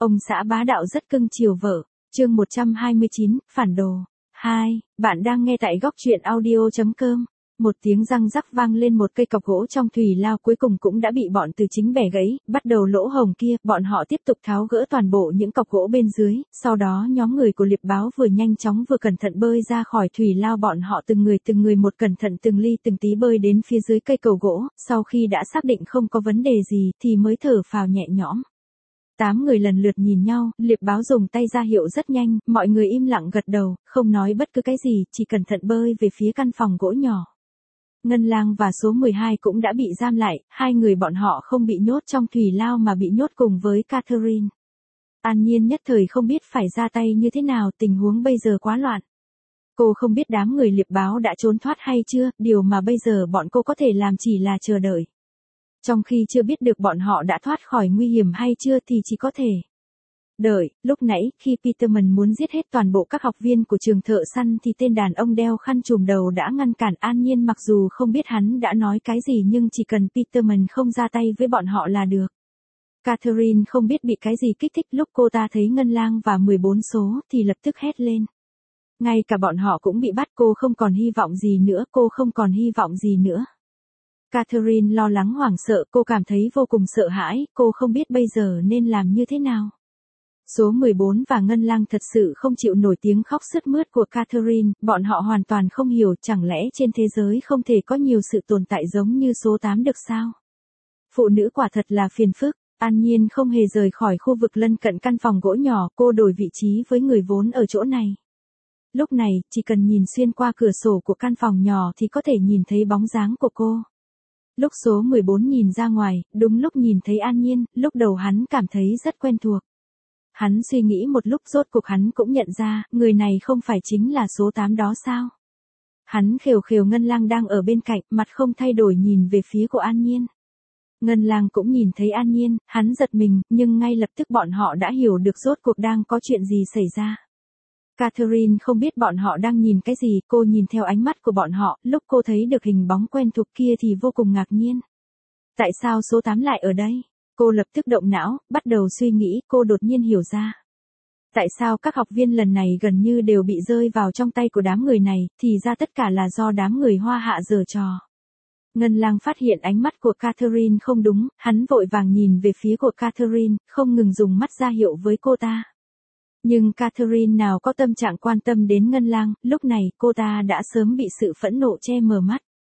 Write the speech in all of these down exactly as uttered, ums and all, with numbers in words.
Ông xã bá đạo rất cưng chiều vợ. Chương một trăm hai mươi chín, phản đồ. hai. Bạn đang nghe tại góc truyện audio chấm com. Một tiếng răng rắc vang lên, một cây cọc gỗ trong thùy lao cuối cùng cũng đã bị bọn Từ Chính bẻ gãy, bắt đầu lỗ hổng kia, bọn họ tiếp tục tháo gỡ toàn bộ những cọc gỗ bên dưới, sau đó nhóm người của Liệp Báo vừa nhanh chóng vừa cẩn thận bơi ra khỏi thùy lao, bọn họ từng người từng người một cẩn thận từng ly từng tí bơi đến phía dưới cây cầu gỗ, sau khi đã xác định không có vấn đề gì thì mới thở phào nhẹ nhõm. Tám người lần lượt nhìn nhau, Liệp Báo dùng tay ra hiệu rất nhanh, mọi người im lặng gật đầu, không nói bất cứ cái gì, chỉ cẩn thận bơi về phía căn phòng gỗ nhỏ. Ngân Lang và số mười hai cũng đã bị giam lại, hai người bọn họ không bị nhốt trong thùy lao mà bị nhốt cùng với Catherine. An Nhiên nhất thời không biết phải ra tay như thế nào, tình huống bây giờ quá loạn. Cô không biết đám người Liệp Báo đã trốn thoát hay chưa, điều mà bây giờ bọn cô có thể làm chỉ là chờ đợi. Trong khi chưa biết được bọn họ đã thoát khỏi nguy hiểm hay chưa thì chỉ có thể đợi. Lúc nãy, khi Peterman muốn giết hết toàn bộ các học viên của trường thợ săn thì tên đàn ông đeo khăn trùm đầu đã ngăn cản An Nhiên, mặc dù không biết hắn đã nói cái gì nhưng chỉ cần Peterman không ra tay với bọn họ là được. Catherine không biết bị cái gì kích thích, lúc cô ta thấy Ngân Lang và mười bốn số thì lập tức hét lên. Ngay cả bọn họ cũng bị bắt, cô không còn hy vọng gì nữa, cô không còn hy vọng gì nữa. Catherine lo lắng hoảng sợ, cô cảm thấy vô cùng sợ hãi, cô không biết bây giờ nên làm như thế nào. Số mười bốn và Ngân Lang thật sự không chịu nổi tiếng khóc sướt mướt của Catherine, bọn họ hoàn toàn không hiểu, chẳng lẽ trên thế giới không thể có nhiều sự tồn tại giống như số tám được sao? Phụ nữ quả thật là phiền phức. An Nhiên không hề rời khỏi khu vực lân cận căn phòng gỗ nhỏ, cô đổi vị trí với người vốn ở chỗ này. Lúc này, chỉ cần nhìn xuyên qua cửa sổ của căn phòng nhỏ thì có thể nhìn thấy bóng dáng của cô. Lúc số mười bốn nhìn ra ngoài, đúng lúc nhìn thấy An Nhiên, lúc đầu hắn cảm thấy rất quen thuộc. Hắn suy nghĩ một lúc, rốt cuộc hắn cũng nhận ra, người này không phải chính là số tám đó sao? Hắn khều khều Ngân Lang đang ở bên cạnh, mặt không thay đổi nhìn về phía của An Nhiên. Ngân Lang cũng nhìn thấy An Nhiên, hắn giật mình, nhưng ngay lập tức bọn họ đã hiểu được rốt cuộc đang có chuyện gì xảy ra. Catherine không biết bọn họ đang nhìn cái gì, cô nhìn theo ánh mắt của bọn họ, lúc cô thấy được hình bóng quen thuộc kia thì vô cùng ngạc nhiên. Tại sao số tám lại ở đây? Cô lập tức động não, bắt đầu suy nghĩ, cô đột nhiên hiểu ra. Tại sao các học viên lần này gần như đều bị rơi vào trong tay của đám người này, thì ra tất cả là do đám người Hoa Hạ giở trò. Ngân Lang phát hiện ánh mắt của Catherine không đúng, hắn vội vàng nhìn về phía của Catherine, không ngừng dùng mắt ra hiệu với cô ta. Nhưng Catherine nào có tâm trạng quan tâm đến Ngân Lang, lúc này cô ta đã sớm bị sự phẫn nộ che mờ mắt.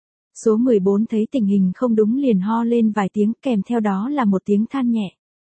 Số mười bốn thấy tình hình không đúng liền ho lên vài tiếng, kèm theo đó là một tiếng than nhẹ.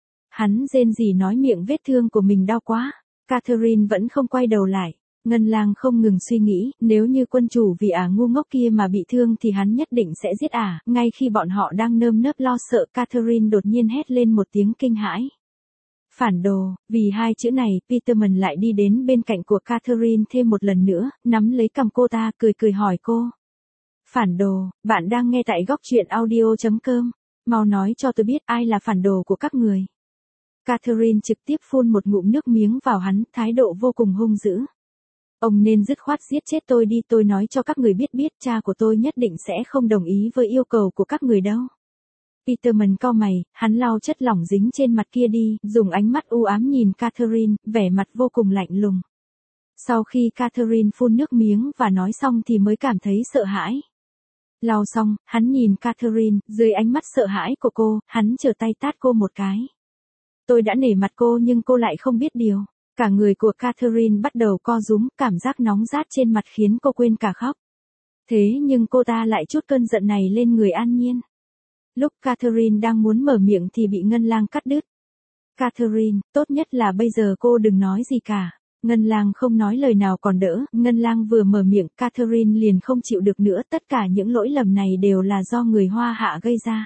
Hắn rên rỉ nói miệng vết thương của mình đau quá. Catherine vẫn không quay đầu lại. Ngân Lang không ngừng suy nghĩ, nếu như quân chủ vì ả ngu ngốc kia mà bị thương thì hắn nhất định sẽ giết ả. Ngay khi bọn họ đang nơm nớp lo sợ, Catherine đột nhiên hét lên một tiếng kinh hãi. Phản đồ. Vì hai chữ này, Peterman lại đi đến bên cạnh của Catherine thêm một lần nữa, nắm lấy cằm cô ta, cười cười hỏi cô. Phản đồ, bạn đang nghe tại góc truyện audio chấm com. Mau nói cho tôi biết ai là phản đồ của các người. Catherine trực tiếp phun một ngụm nước miếng vào hắn, thái độ vô cùng hung dữ. Ông nên dứt khoát giết chết tôi đi, tôi nói cho các người biết biết, cha của tôi nhất định sẽ không đồng ý với yêu cầu của các người đâu. Peterman cau mày, hắn lau chất lỏng dính trên mặt kia đi, dùng ánh mắt u ám nhìn Catherine, vẻ mặt vô cùng lạnh lùng. Sau khi Catherine phun nước miếng và nói xong thì mới cảm thấy sợ hãi. Lau xong, hắn nhìn Catherine, dưới ánh mắt sợ hãi của cô, hắn trở tay tát cô một cái. Tôi đã nể mặt cô nhưng cô lại không biết điều. Cả người của Catherine bắt đầu co rúm, cảm giác nóng rát trên mặt khiến cô quên cả khóc. Thế nhưng cô ta lại trút cơn giận này lên người An Nhiên. Lúc Catherine đang muốn mở miệng thì bị Ngân Lang cắt đứt. Catherine, tốt nhất là bây giờ cô đừng nói gì cả. Ngân Lang không nói lời nào còn đỡ, Ngân Lang vừa mở miệng, Catherine liền không chịu được nữa, tất cả những lỗi lầm này đều là do người Hoa Hạ gây ra.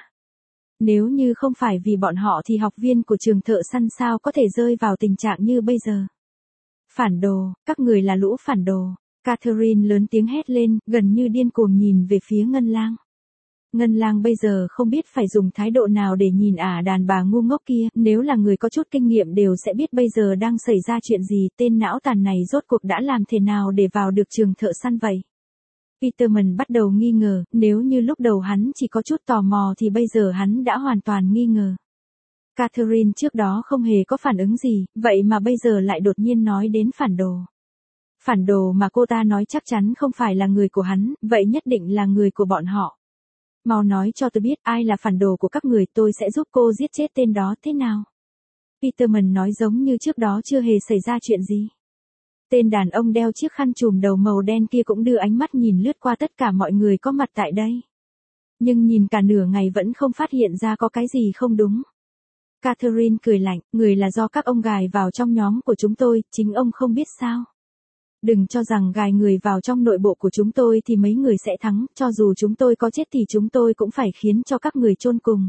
Nếu như không phải vì bọn họ thì học viên của trường thợ săn sao có thể rơi vào tình trạng như bây giờ. Phản đồ, các người là lũ phản đồ. Catherine lớn tiếng hét lên, gần như điên cuồng nhìn về phía Ngân Lang. Ngân Lang bây giờ không biết phải dùng thái độ nào để nhìn ả đàn bà ngu ngốc kia, nếu là người có chút kinh nghiệm đều sẽ biết bây giờ đang xảy ra chuyện gì, tên não tàn này rốt cuộc đã làm thế nào để vào được trường thợ săn vậy. Peterman bắt đầu nghi ngờ, nếu như lúc đầu hắn chỉ có chút tò mò thì bây giờ hắn đã hoàn toàn nghi ngờ. Catherine trước đó không hề có phản ứng gì, vậy mà bây giờ lại đột nhiên nói đến phản đồ. Phản đồ mà cô ta nói chắc chắn không phải là người của hắn, vậy nhất định là người của bọn họ. Mau nói cho tôi biết ai là phản đồ của các người, tôi sẽ giúp cô giết chết tên đó thế nào. Peterman nói giống như trước đó chưa hề xảy ra chuyện gì. Tên đàn ông đeo chiếc khăn trùm đầu màu đen kia cũng đưa ánh mắt nhìn lướt qua tất cả mọi người có mặt tại đây. Nhưng nhìn cả nửa ngày vẫn không phát hiện ra có cái gì không đúng. Catherine cười lạnh, người là do các ông gài vào trong nhóm của chúng tôi, chính ông không biết sao. Đừng cho rằng gài người vào trong nội bộ của chúng tôi thì mấy người sẽ thắng, cho dù chúng tôi có chết thì chúng tôi cũng phải khiến cho các người chôn cùng.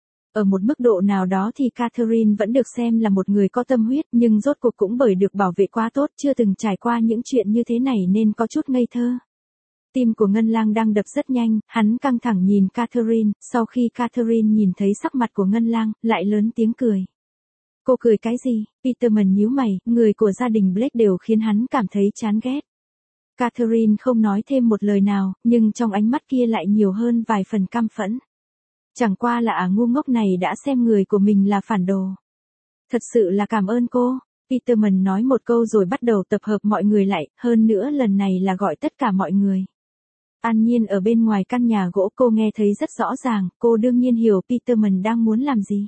Ở một mức độ nào đó thì Catherine vẫn được xem là một người có tâm huyết, nhưng rốt cuộc cũng bởi được bảo vệ quá tốt, chưa từng trải qua những chuyện như thế này nên có chút ngây thơ. Tim của Ngân Lang đang đập rất nhanh, hắn căng thẳng nhìn Catherine, sau khi Catherine nhìn thấy sắc mặt của Ngân Lang, lại lớn tiếng cười. Cô cười cái gì? Peterman nhíu mày, người của gia đình Blake đều khiến hắn cảm thấy chán ghét. Catherine không nói thêm một lời nào, nhưng trong ánh mắt kia lại nhiều hơn vài phần căm phẫn. Chẳng qua là ả ngu ngốc này đã xem người của mình là phản đồ. Thật sự là cảm ơn cô. Peterman nói một câu rồi bắt đầu tập hợp mọi người lại, hơn nữa lần này là gọi tất cả mọi người. An Nhiên ở bên ngoài căn nhà gỗ, cô nghe thấy rất rõ ràng, cô đương nhiên hiểu Peterman đang muốn làm gì.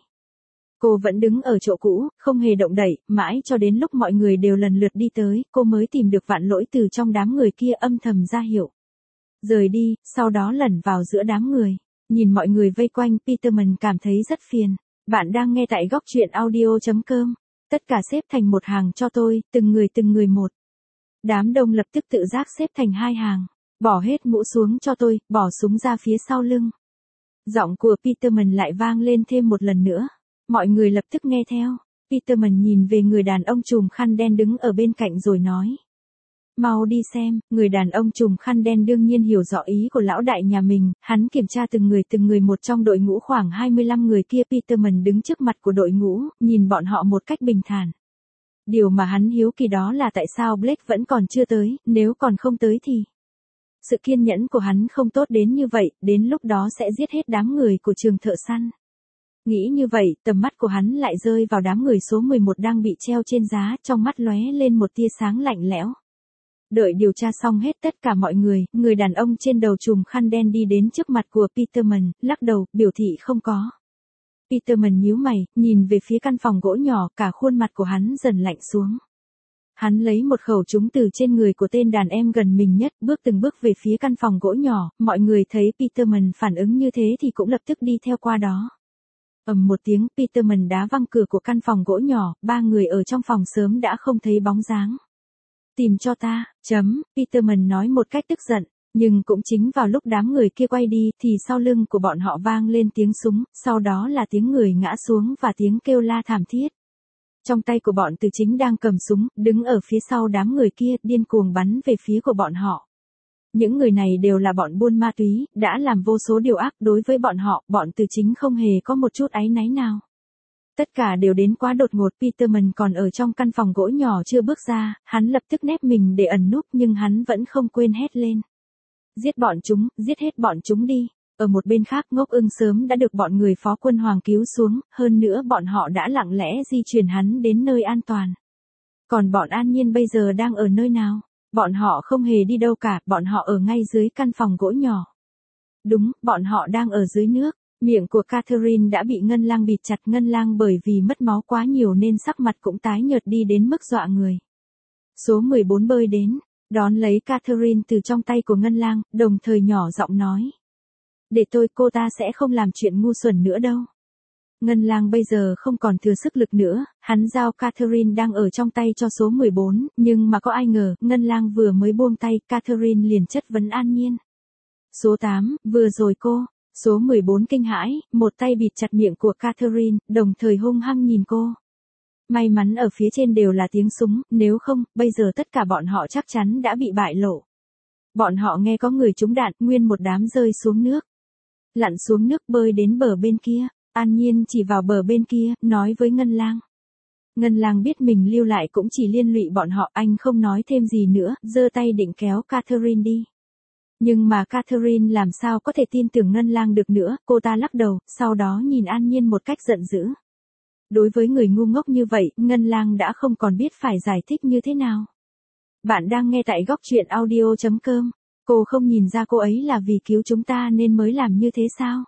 Cô vẫn đứng ở chỗ cũ, không hề động đậy, mãi cho đến lúc mọi người đều lần lượt đi tới, cô mới tìm được Vạn Lỗi từ trong đám người kia âm thầm ra hiệu. Rời đi, sau đó lẩn vào giữa đám người. Nhìn mọi người vây quanh, Peterman cảm thấy rất phiền. Bạn đang nghe tại góc truyện audio chấm com. Tất cả xếp thành một hàng cho tôi, từng người từng người một. Đám đông lập tức tự giác xếp thành hai hàng. Bỏ hết mũ xuống cho tôi, bỏ súng ra phía sau lưng. Giọng của Peterman lại vang lên thêm một lần nữa. Mọi người lập tức nghe theo. Peterman nhìn về người đàn ông trùm khăn đen đứng ở bên cạnh rồi nói. Mau đi xem, người đàn ông trùm khăn đen đương nhiên hiểu rõ ý của lão đại nhà mình, hắn kiểm tra từng người từng người một trong đội ngũ khoảng hai mươi lăm người kia. Peterman đứng trước mặt của đội ngũ, nhìn bọn họ một cách bình thản. Điều mà hắn hiếu kỳ đó là tại sao Blake vẫn còn chưa tới, nếu còn không tới thì... Sự kiên nhẫn của hắn không tốt đến như vậy, đến lúc đó sẽ giết hết đám người của trường thợ săn. Nghĩ như vậy, tầm mắt của hắn lại rơi vào đám người số mười một đang bị treo trên giá, trong mắt lóe lên một tia sáng lạnh lẽo. Đợi điều tra xong hết tất cả mọi người, người đàn ông trên đầu trùm khăn đen đi đến trước mặt của Peterman, lắc đầu, biểu thị không có. Peterman nhíu mày, nhìn về phía căn phòng gỗ nhỏ, cả khuôn mặt của hắn dần lạnh xuống. Hắn lấy một khẩu súng từ trên người của tên đàn em gần mình nhất, bước từng bước về phía căn phòng gỗ nhỏ, mọi người thấy Peterman phản ứng như thế thì cũng lập tức đi theo qua đó. Ầm một tiếng, Peterman đá văng cửa của căn phòng gỗ nhỏ, ba người ở trong phòng sớm đã không thấy bóng dáng. Tìm cho ta, chấm, Peterman nói một cách tức giận, nhưng cũng chính vào lúc đám người kia quay đi thì sau lưng của bọn họ vang lên tiếng súng, sau đó là tiếng người ngã xuống và tiếng kêu la thảm thiết. Trong tay của bọn Từ Chính đang cầm súng, đứng ở phía sau đám người kia, điên cuồng bắn về phía của bọn họ. Những người này đều là bọn buôn ma túy, đã làm vô số điều ác đối với bọn họ, bọn Từ Chính không hề có một chút áy náy nào. Tất cả đều đến quá đột ngột. Peterman còn ở trong căn phòng gỗ nhỏ chưa bước ra, hắn lập tức nép mình để ẩn núp nhưng hắn vẫn không quên hét lên. Giết bọn chúng, giết hết bọn chúng đi. Ở một bên khác, Ngốc Ưng sớm đã được bọn người Phó Quân Hoàng cứu xuống, hơn nữa bọn họ đã lặng lẽ di chuyển hắn đến nơi an toàn. Còn bọn An Nhiên bây giờ đang ở nơi nào? Bọn họ không hề đi đâu cả, bọn họ ở ngay dưới căn phòng gỗ nhỏ. Đúng, bọn họ đang ở dưới nước. Miệng của Catherine đã bị Ngân Lang bịt chặt. Ngân Lang bởi vì mất máu quá nhiều nên sắc mặt cũng tái nhợt đi đến mức dọa người. Số mười bốn bơi đến, đón lấy Catherine từ trong tay của Ngân Lang, đồng thời nhỏ giọng nói. Để tôi, cô ta sẽ không làm chuyện ngu xuẩn nữa đâu. Ngân Lang bây giờ không còn thừa sức lực nữa, hắn giao Catherine đang ở trong tay cho số mười bốn, nhưng mà có ai ngờ, Ngân Lang vừa mới buông tay, Catherine liền chất vấn An Nhiên. Số tám, vừa rồi cô. Số mười bốn kinh hãi, một tay bịt chặt miệng của Catherine, đồng thời hung hăng nhìn cô. May mắn ở phía trên đều là tiếng súng, nếu không, bây giờ tất cả bọn họ chắc chắn đã bị bại lộ. Bọn họ nghe có người trúng đạn, nguyên một đám rơi xuống nước. Lặn xuống nước bơi đến bờ bên kia, An Nhiên chỉ vào bờ bên kia, nói với Ngân Lang. Ngân Lang biết mình lưu lại cũng chỉ liên lụy bọn họ, anh không nói thêm gì nữa, giơ tay định kéo Catherine đi. Nhưng mà Catherine làm sao có thể tin tưởng Ngân Lang được nữa, cô ta lắc đầu, sau đó nhìn An Nhiên một cách giận dữ. Đối với người ngu ngốc như vậy, Ngân Lang đã không còn biết phải giải thích như thế nào. Bạn đang nghe tại góc truyện audio chấm com. Cô không nhìn ra cô ấy là vì cứu chúng ta nên mới làm như thế sao?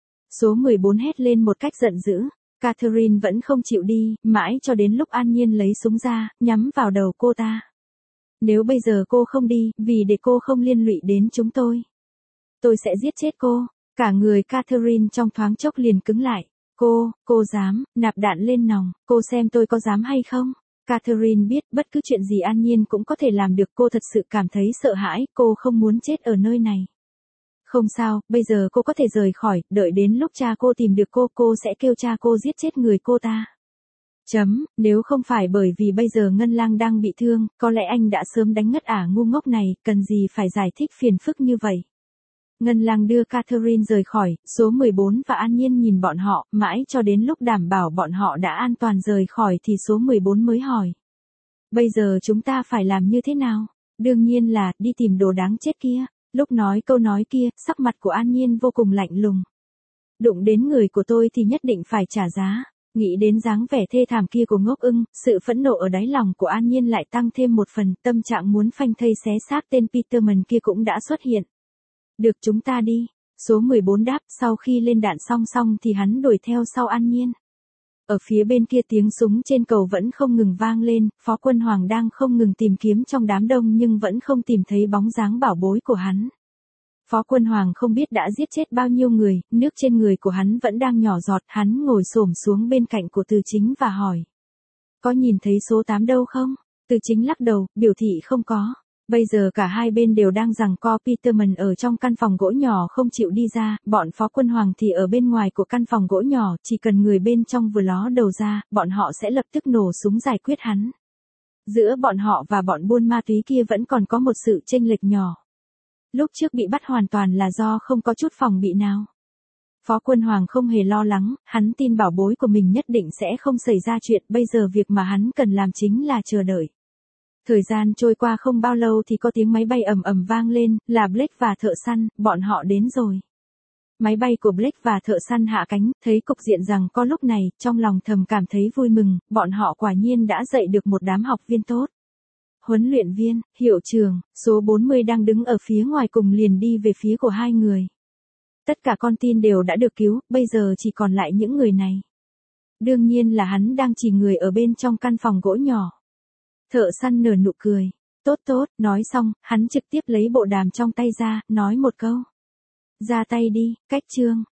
Số mười bốn hét lên một cách giận dữ. Catherine vẫn không chịu đi, mãi cho đến lúc An Nhiên lấy súng ra, nhắm vào đầu cô ta. Nếu bây giờ cô không đi, vì để cô không liên lụy đến chúng tôi, tôi sẽ giết chết cô. Cả người Catherine trong thoáng chốc liền cứng lại. Cô, cô dám, nạp đạn lên nòng, cô xem tôi có dám hay không? Catherine biết bất cứ chuyện gì An Nhiên cũng có thể làm được, cô thật sự cảm thấy sợ hãi, cô không muốn chết ở nơi này. Không sao, bây giờ cô có thể rời khỏi, đợi đến lúc cha cô tìm được cô, cô sẽ kêu cha cô giết chết người cô ta. Chấm, nếu không phải bởi vì bây giờ Ngân Lang đang bị thương, có lẽ anh đã sớm đánh ngất ả ngu ngốc này, cần gì phải giải thích phiền phức như vậy. Ngân Lang đưa Catherine rời khỏi, số mười bốn và An Nhiên nhìn bọn họ, mãi cho đến lúc đảm bảo bọn họ đã an toàn rời khỏi thì số mười bốn mới hỏi. Bây giờ chúng ta phải làm như thế nào? Đương nhiên là, đi tìm đồ đáng chết kia. Lúc nói câu nói kia, sắc mặt của An Nhiên vô cùng lạnh lùng. Đụng đến người của tôi thì nhất định phải trả giá. Nghĩ đến dáng vẻ thê thảm kia của Ngốc Ưng, sự phẫn nộ ở đáy lòng của An Nhiên lại tăng thêm một phần, tâm trạng muốn phanh thây xé xác tên Peterman kia cũng đã xuất hiện. Được, chúng ta đi. Số mười bốn đáp, sau khi lên đạn song song thì hắn đuổi theo sau An Nhiên. Ở phía bên kia tiếng súng trên cầu vẫn không ngừng vang lên, Phó Quân Hoàng đang không ngừng tìm kiếm trong đám đông nhưng vẫn không tìm thấy bóng dáng bảo bối của hắn. Phó Quân Hoàng không biết đã giết chết bao nhiêu người, nước trên người của hắn vẫn đang nhỏ giọt, hắn ngồi xổm xuống bên cạnh của Từ Chính và hỏi. Có nhìn thấy số tám đâu không? Từ Chính lắc đầu, biểu thị không có. Bây giờ cả hai bên đều đang giằng co, Peterman ở trong căn phòng gỗ nhỏ không chịu đi ra, bọn Phó Quân Hoàng thì ở bên ngoài của căn phòng gỗ nhỏ, chỉ cần người bên trong vừa ló đầu ra, bọn họ sẽ lập tức nổ súng giải quyết hắn. Giữa bọn họ và bọn buôn ma túy kia vẫn còn có một sự chênh lệch nhỏ. Lúc trước bị bắt hoàn toàn là do không có chút phòng bị nào. Phó Quân Hoàng không hề lo lắng, hắn tin bảo bối của mình nhất định sẽ không xảy ra chuyện, bây giờ việc mà hắn cần làm chính là chờ đợi. Thời gian trôi qua không bao lâu thì có tiếng máy bay ầm ầm vang lên, là Blake và thợ săn, bọn họ đến rồi. Máy bay của Blake và thợ săn hạ cánh, thấy cục diện rằng có lúc này, trong lòng thầm cảm thấy vui mừng, bọn họ quả nhiên đã dạy được một đám học viên tốt. Huấn luyện viên, hiệu trưởng, số bốn mươi đang đứng ở phía ngoài cùng liền đi về phía của hai người. Tất cả con tin đều đã được cứu, bây giờ chỉ còn lại những người này. Đương nhiên là hắn đang chỉ người ở bên trong căn phòng gỗ nhỏ. Thợ săn nở nụ cười. Tốt tốt, nói xong, hắn trực tiếp lấy bộ đàm trong tay ra, nói một câu. Ra tay đi, cách chương.